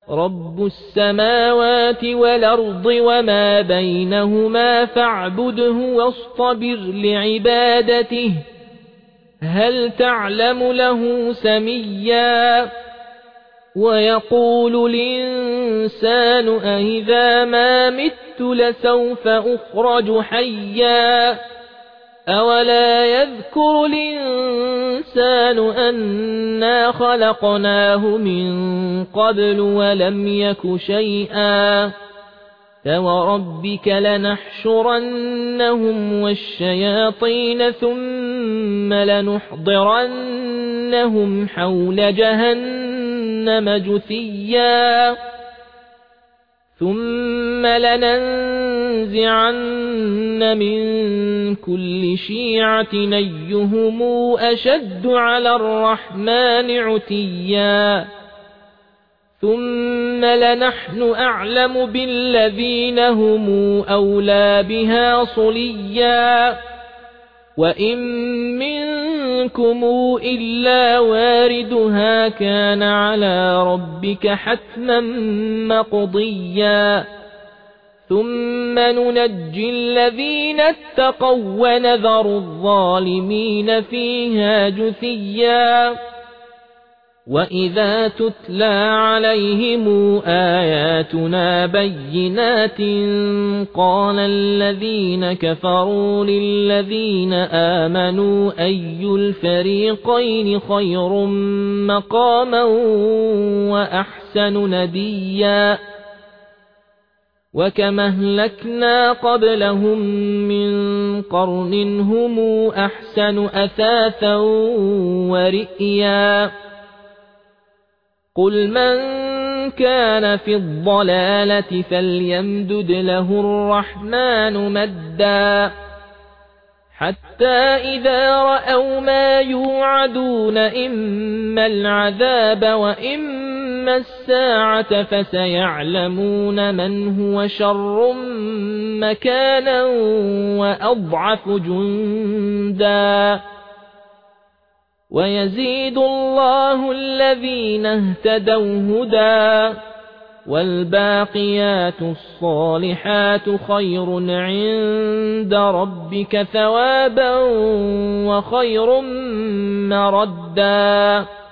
رب السماوات والأرض وما بينهما فاعبده واصطبر لعبادته هل تعلم له سميا ويقول الإنسان أإذا ما مت لسوف أخرج حيا أولا يذكر الإنسان أنا خلقناه من قبل ولم يك شيئا فوربك لنحشرنهم والشياطين ثم لنحضرنهم حول جهنم جثيا ثم لننزعن من كل شيعة أيهم أشد على الرحمن عتيا ثم لنحن أعلم بالذين هم أولى بها صليا وإن منكم إلا واردها كان على ربك حتما مقضيا ثم ننجي الذين اتقوا ونذر الظالمين فيها جثيا وإذا تتلى عليهم آياتنا بينات قال الذين كفروا للذين آمنوا أي الفريقين خير مقاما وأحسن نديا وكما أهلكنا قبلهم من قرن هم أحسن أثاثا ورئيا قل من كان في الضلالة فليمدد له الرحمن مدا حتى إذا رأوا ما يوعدون إما العذاب وإما الساعة فسيعلمون من هو شر مكانا وأضعف جندا ويزيد الله الذين اهتدوا هدى والباقيات الصالحات خير عند ربك ثوابا وخير مردا